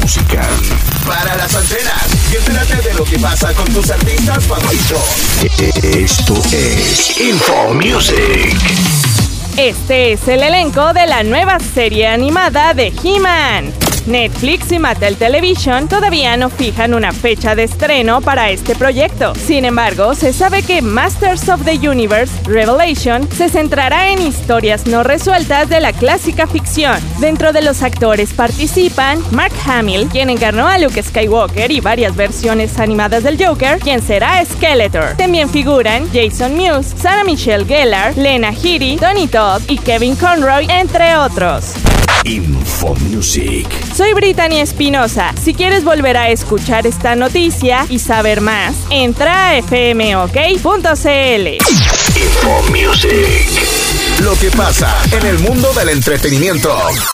musical. Para las antenas y entérate de lo que pasa con tus artistas favoritos. Esto es Info Music. Este es el elenco de la nueva serie animada de He-Man. Netflix y Mattel Television todavía no fijan una fecha de estreno para este proyecto. Sin embargo, se sabe que Masters of the Universe Revelation se centrará en historias no resueltas de la clásica ficción. Dentro de los actores participan Mark Hamill, quien encarnó a Luke Skywalker y varias versiones animadas del Joker, quien será Skeletor. También figuran Jason Mewes, Sarah Michelle Gellar, Lena Headey, Tony Todd y Kevin Conroy, entre otros. Info Music. Soy Brittany Espinosa. Si quieres volver a escuchar esta noticia y saber más, entra a fmok.cl. Info Music. Lo que pasa en el mundo del entretenimiento.